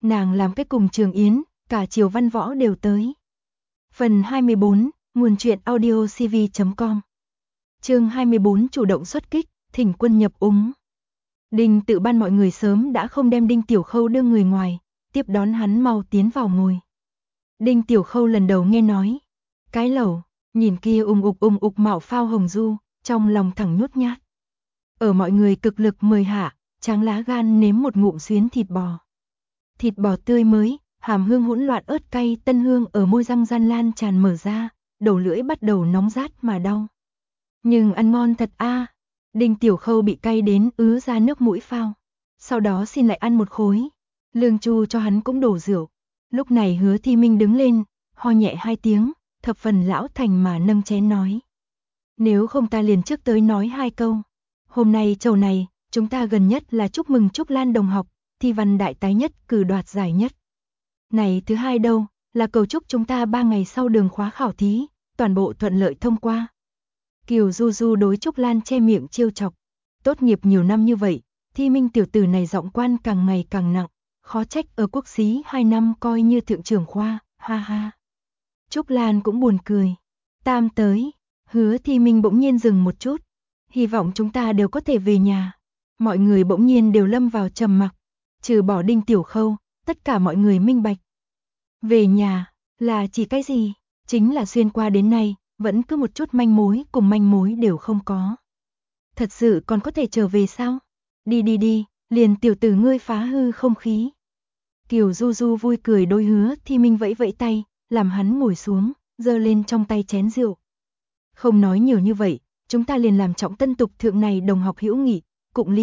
Nàng làm cái cùng Trường Yến, cả Triều Văn Võ đều tới. Phần 24, nguồn truyện audiocv.com. Chương 24 chủ động xuất kích, thỉnh quân nhập úng. Đinh Tự Ban mọi người sớm đã không đem Đinh Tiểu Khâu đưa người ngoài, tiếp đón hắn mau tiến vào ngồi. Đinh Tiểu Khâu lần đầu nghe nói, cái lẩu, nhìn kia ung ục mạo phao hồng du, trong lòng thẳng nhút nhát. Ở mọi người cực lực mời hạ, Tráng lá gan nếm một ngụm xuyến thịt bò. Thịt bò tươi mới, hàm hương hỗn loạn ớt cay tân hương ở môi răng gian lan tràn mở ra, đầu lưỡi bắt đầu nóng rát mà đau. Nhưng ăn ngon thật a. Đinh Tiểu Khâu bị cay đến ứa ra nước mũi phao. Sau đó xin lại ăn một khối. Lương Chu cho hắn cũng đổ rượu. Lúc này Hứa Thi Minh đứng lên, ho nhẹ hai tiếng, thập phần lão thành mà nâng chén nói. Nếu không ta liền trước tới nói hai câu. Hôm nay chầu này, chúng ta gần nhất là chúc mừng Trúc Lan đồng học, thi văn đại tái nhất cử đoạt giải nhất. Này thứ hai đâu, là cầu chúc chúng ta 3 ngày sau đường khóa khảo thí, toàn bộ thuận lợi thông qua. Kiều Du Du đối Trúc Lan che miệng trêu chọc. Tốt nghiệp nhiều năm như vậy, Thi Minh tiểu tử này giọng quan càng ngày càng nặng, khó trách ở quốc xí 2 năm coi như thượng trưởng khoa, ha ha. Trúc Lan cũng buồn cười. Tam tới, Hứa Thi Minh bỗng nhiên dừng một chút. Hy vọng chúng ta đều có thể về nhà. Mọi người bỗng nhiên đều lâm vào trầm mặc, trừ bỏ Đinh Tiểu Khâu, tất cả mọi người minh bạch. Về nhà, là chỉ cái gì? Chính là xuyên qua đến nay, vẫn cứ một chút manh mối đều không có. Thật sự còn có thể trở về sao? Đi, liền tiểu tử ngươi phá hư không khí. Kiều Du Du vui cười đối Hứa Thi Minh vẫy vẫy tay, làm hắn ngồi xuống, giơ lên trong tay chén rượu. Không nói nhiều như vậy, chúng ta liền làm trọng tân tục thượng này đồng học hữu nghị, cụng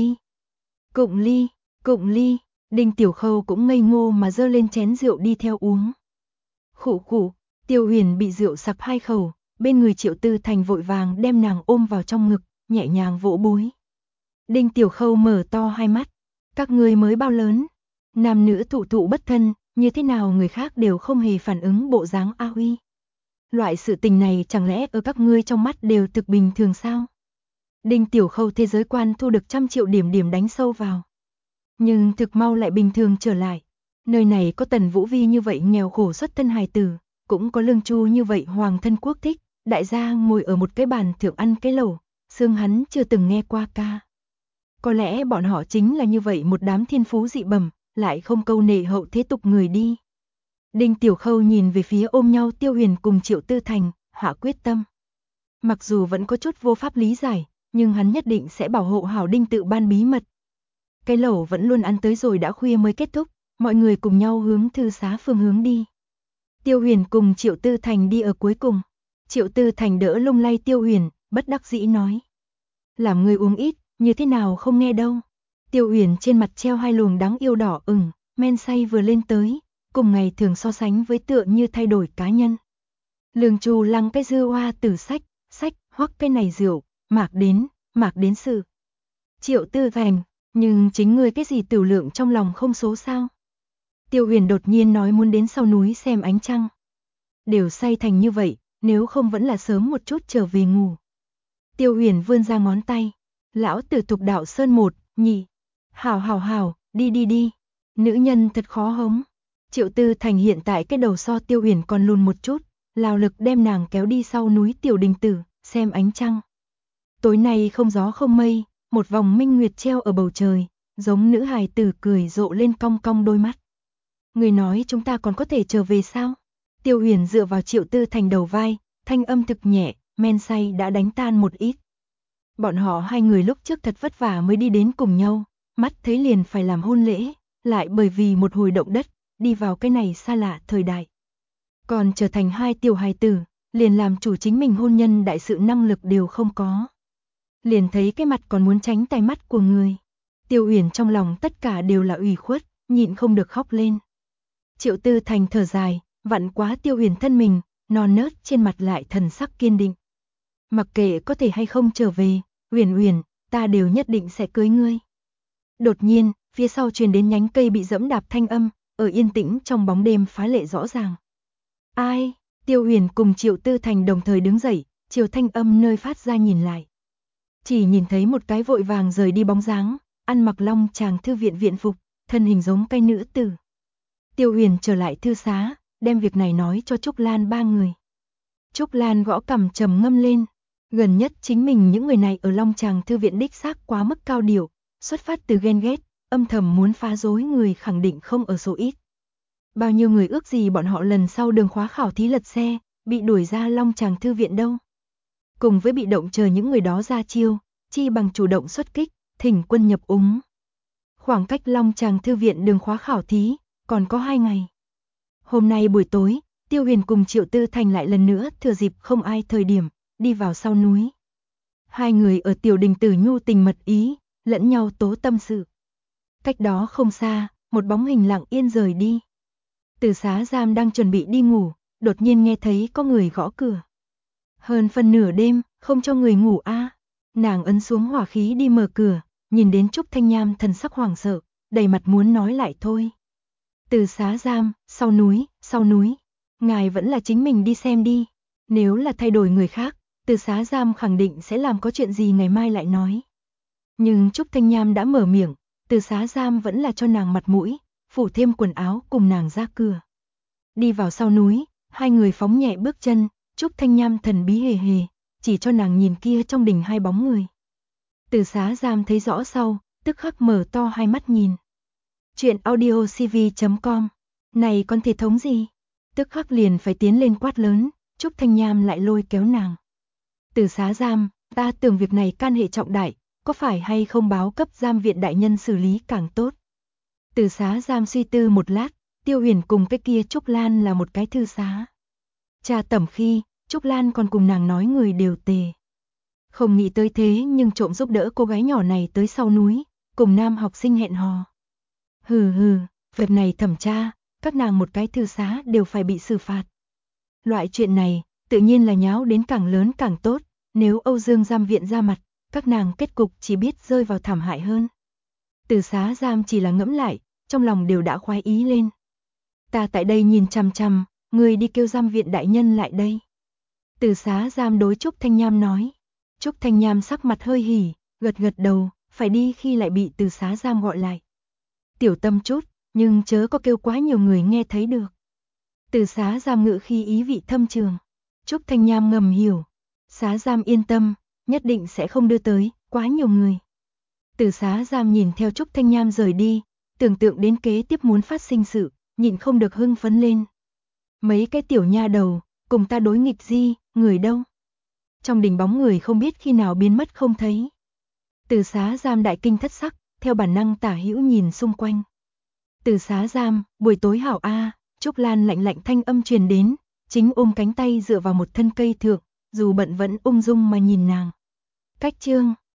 ly. Đinh Tiểu Khâu cũng ngây ngô mà giơ lên chén rượu đi theo uống. Khụ, Tiêu Huyền bị rượu sặc hai khẩu, bên người Triệu Tư Thành vội vàng đem nàng ôm vào trong ngực, nhẹ nhàng vỗ bối. Đinh Tiểu Khâu mở to hai mắt, các ngươi mới bao lớn, nam nữ thụ bất thân, như thế nào người khác đều không hề phản ứng bộ dáng A Huy. Loại sự tình này chẳng lẽ ở các ngươi trong mắt đều thực bình thường sao? Đinh Tiểu Khâu thế giới quan thu được 100 triệu điểm đánh sâu vào. Nhưng thực mau lại bình thường trở lại. Nơi này có Tần Vũ Vi như vậy nghèo khổ xuất thân hài tử, cũng có Lương Chu như vậy hoàng thân quốc thích, đại gia ngồi ở một cái bàn thượng ăn cái lẩu, xương hắn chưa từng nghe qua ca. Có lẽ bọn họ chính là như vậy một đám thiên phú dị bẩm, lại không câu nệ hậu thế tục người đi. Đinh Tiểu Khâu nhìn về phía ôm nhau Tiêu Huyền cùng Triệu Tư Thành, hạ quyết tâm. Mặc dù vẫn có chút vô pháp lý giải, nhưng hắn nhất định sẽ bảo hộ hảo Đinh Tự Ban bí mật. Cái lẩu vẫn luôn ăn tới rồi đã khuya mới kết thúc, mọi người cùng nhau hướng thư xá phương hướng đi. Tiêu Huyền cùng Triệu Tư Thành đi ở cuối cùng. Triệu Tư Thành đỡ lung lay Tiêu Huyền, bất đắc dĩ nói. Làm người uống ít, như thế nào không nghe đâu. Tiêu Huyền trên mặt treo hai luồng đáng yêu đỏ ửng, men say vừa lên tới, cùng ngày thường so sánh với tựa như thay đổi cá nhân. Lương Chu lăng cái dư hoa tử sách, hoắc cái này rượu, mạc đến sự. Triệu Tư Thành, nhưng chính ngươi cái gì tiểu lượng trong lòng không số sao? Tiêu Huyền đột nhiên nói muốn đến sau núi xem ánh trăng. Đều say thành như vậy, nếu không vẫn là sớm một chút trở về ngủ. Tiêu Huyền vươn ra ngón tay. Lão tử Thục Đạo Sơn 1, 2. Hảo, đi. Nữ nhân thật khó hống. Triệu Tư Thành hiện tại cái đầu so Tiêu Huyền còn lùn một chút, lao lực đem nàng kéo đi sau núi Tiểu Đình Tử, xem ánh trăng. Tối nay không gió không mây, một vòng minh nguyệt treo ở bầu trời, giống nữ hài tử cười rộ lên cong cong đôi mắt. Người nói chúng ta còn có thể trở về sao? Tiêu Huyền dựa vào Triệu Tư Thành đầu vai, thanh âm thực nhẹ, men say đã đánh tan một ít. Bọn họ hai người lúc trước thật vất vả mới đi đến cùng nhau, mắt thấy liền phải làm hôn lễ, lại bởi vì một hồi động đất, đi vào cái này xa lạ thời đại. Còn trở thành hai tiểu hài tử, liền làm chủ chính mình hôn nhân đại sự năng lực đều không có. Liền thấy cái mặt còn muốn tránh tai mắt của người. Tiêu Huyền trong lòng tất cả đều là ủy khuất, nhịn không được khóc lên. Triệu Tư Thành thở dài, vặn quá Tiêu Huyền thân mình, non nớt trên mặt lại thần sắc kiên định. Mặc kệ có thể hay không trở về, Huyền, ta đều nhất định sẽ cưới ngươi. Đột nhiên, phía sau truyền đến nhánh cây bị dẫm đạp thanh âm, ở yên tĩnh trong bóng đêm phá lệ rõ ràng. Ai? Tiêu Huyền cùng Triệu Tư Thành đồng thời đứng dậy, chiều thanh âm nơi phát ra nhìn lại. Chỉ nhìn thấy một cái vội vàng rời đi bóng dáng, ăn mặc long tràng thư viện viện phục, thân hình giống cái nữ tử. Tiêu Huyền trở lại thư xá, đem việc này nói cho Trúc Lan ba người. Trúc Lan gõ cằm trầm ngâm lên, gần nhất chính mình những người này ở Long Tràng thư viện đích xác quá mức cao điệu, xuất phát từ ghen ghét, âm thầm muốn phá rối người khẳng định không ở số ít. Bao nhiêu người ước gì bọn họ lần sau đường khóa khảo thí lật xe, bị đuổi ra Long Tràng thư viện đâu. Cùng với bị động chờ những người đó ra chiêu, chi bằng chủ động xuất kích, thỉnh quân nhập úng. Khoảng cách Long Tràng thư viện đường khóa khảo thí, còn có 2 ngày. Hôm nay buổi tối, Tiêu Huyền cùng Triệu Tư Thành lại lần nữa thừa dịp không ai thời điểm, đi vào sau núi. Hai người ở tiểu đình tử nhu tình mật ý, lẫn nhau tố tâm sự. Cách đó không xa, một bóng hình lặng yên rời đi. Từ Xá Giam đang chuẩn bị đi ngủ, đột nhiên nghe thấy có người gõ cửa. Hơn phân nửa đêm, không cho người ngủ a. Nàng ấn xuống hỏa khí đi mở cửa, nhìn đến Trúc Thanh Nham thần sắc hoảng sợ, đầy mặt muốn nói lại thôi. Từ Xá Giam, sau núi, ngài vẫn là chính mình đi xem đi. Nếu là thay đổi người khác, Từ Xá Giam khẳng định sẽ làm có chuyện gì ngày mai lại nói. Nhưng Trúc Thanh Nham đã mở miệng, Từ Xá Giam vẫn là cho nàng mặt mũi, phủ thêm quần áo cùng nàng ra cửa. Đi vào sau núi, hai người phóng nhẹ bước chân, Trúc Thanh Nham thần bí hề hề, chỉ cho nàng nhìn kia trong đình hai bóng người. Từ Xá Giam thấy rõ sau, tức khắc mở to hai mắt nhìn. Chuyện audiocv.com, này con thể thống gì? Tức khắc liền phải tiến lên quát lớn, Trúc Thanh Nham lại lôi kéo nàng. Từ Xá Giam, ta tưởng việc này can hệ trọng đại, có phải hay không báo cấp giam viện đại nhân xử lý càng tốt. Từ Xá Giam suy tư một lát, Tiêu Huyền cùng cái kia Trúc Lan là một cái thư xá. Tra tẩm khi, Trúc Lan còn cùng nàng nói người đều tề. Không nghĩ tới thế nhưng trộm giúp đỡ cô gái nhỏ này tới sau núi, cùng nam học sinh hẹn hò. Hừ hừ, việc này thẩm tra, các nàng một cái thư xá đều phải bị xử phạt. Loại chuyện này, tự nhiên là nháo đến càng lớn càng tốt, nếu Âu Dương giam viện ra mặt, các nàng kết cục chỉ biết rơi vào thảm hại hơn. Từ Xá Giam chỉ là ngẫm lại, trong lòng đều đã khoái ý lên. Ta tại đây nhìn chằm chằm, người đi kêu giam viện đại nhân lại đây. Từ Xá Giam đối Trúc Thanh Nham nói. Trúc Thanh Nham sắc mặt hơi hỉ, gật gật đầu, phải đi khi lại bị Từ Xá Giam gọi lại. Tiểu tâm chút, nhưng chớ có kêu quá nhiều người nghe thấy được. Từ Xá Giam ngự khi ý vị thâm trường. Trúc Thanh Nham ngầm hiểu. Xá Giam yên tâm, nhất định sẽ không đưa tới quá nhiều người. Từ Xá Giam nhìn theo Trúc Thanh Nham rời đi, tưởng tượng đến kế tiếp muốn phát sinh sự, nhịn không được hưng phấn lên. Mấy cái tiểu nha đầu, cùng ta đối nghịch gì, người đâu? Trong đình bóng người không biết khi nào biến mất không thấy. Từ Xá Giam đại kinh thất sắc, theo bản năng tả hữu nhìn xung quanh. Từ Xá Giam, buổi tối hảo a. Trúc Lan lạnh lạnh thanh âm truyền đến, chính ôm cánh tay dựa vào một thân cây thượng, dù bận vẫn ung dung mà nhìn nàng. Cách chương